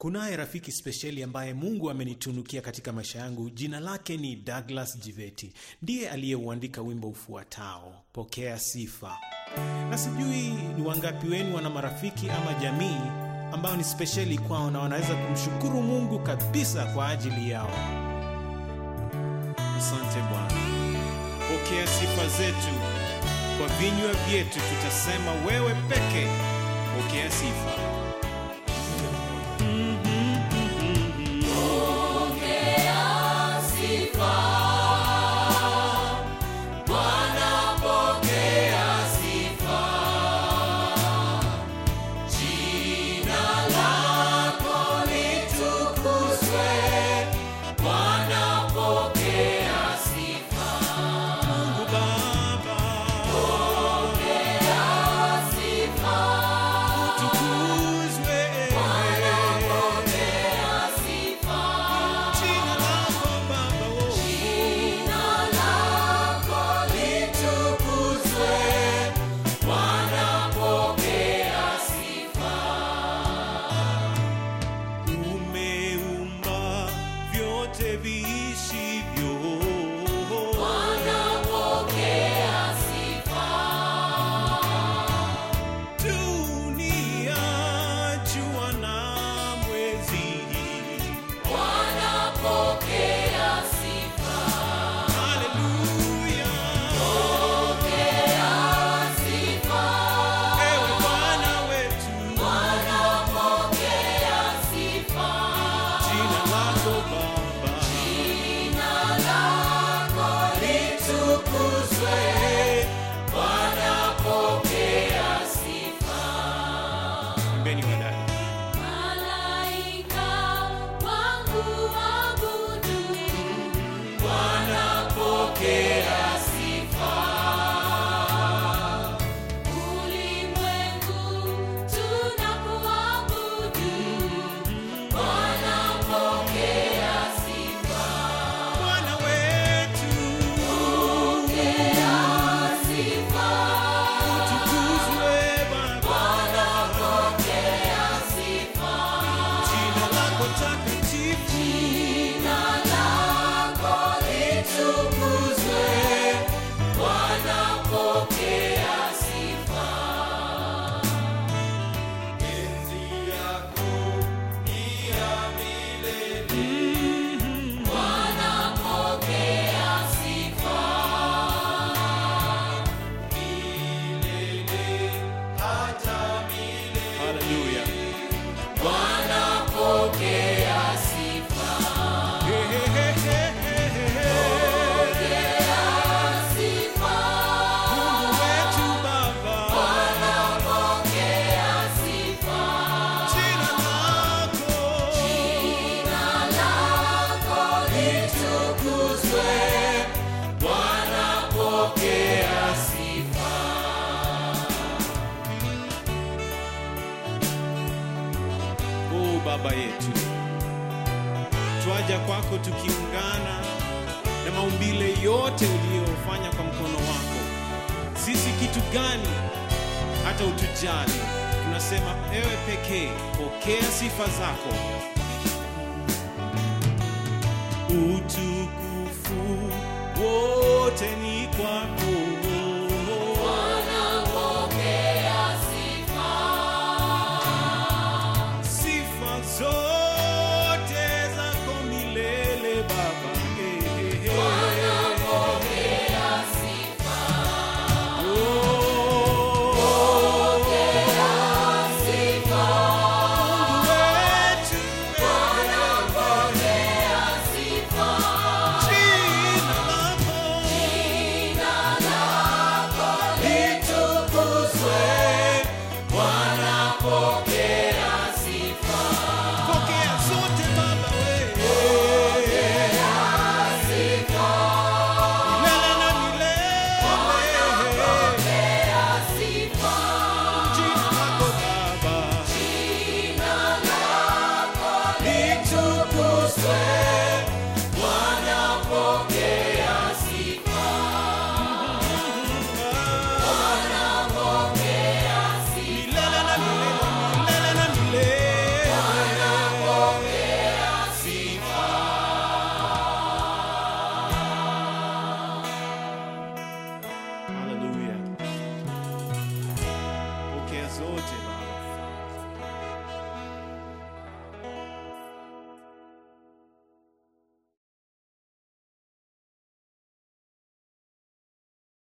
Kunaye rafiki speciali ambaye Mungu amenitunukia katika maisha yangu. Jina lake ni Douglas Jiveti. Ndiye aliyeuandika wimbo ufuatao, Pokea Sifa. Na sijui ni wangapi wenu wana marafiki ama jamii ambao ni speciali kwao na wanaweza kumshukuru Mungu kabisa kwa ajili yao. Asante Bwana. Pokea sifa zetu. Kwa vinywa vyetu tutasema wewe peke. Pokea sifa. Baba yetu, twaja kwako tukiungana na maumbile yote uliyofanya kwa mkono wako. Sisi kitu gani hata utujali? Tunasema ewe pekee, pokea sifa zako. Utukufu wote ni kwako. Jina lako zote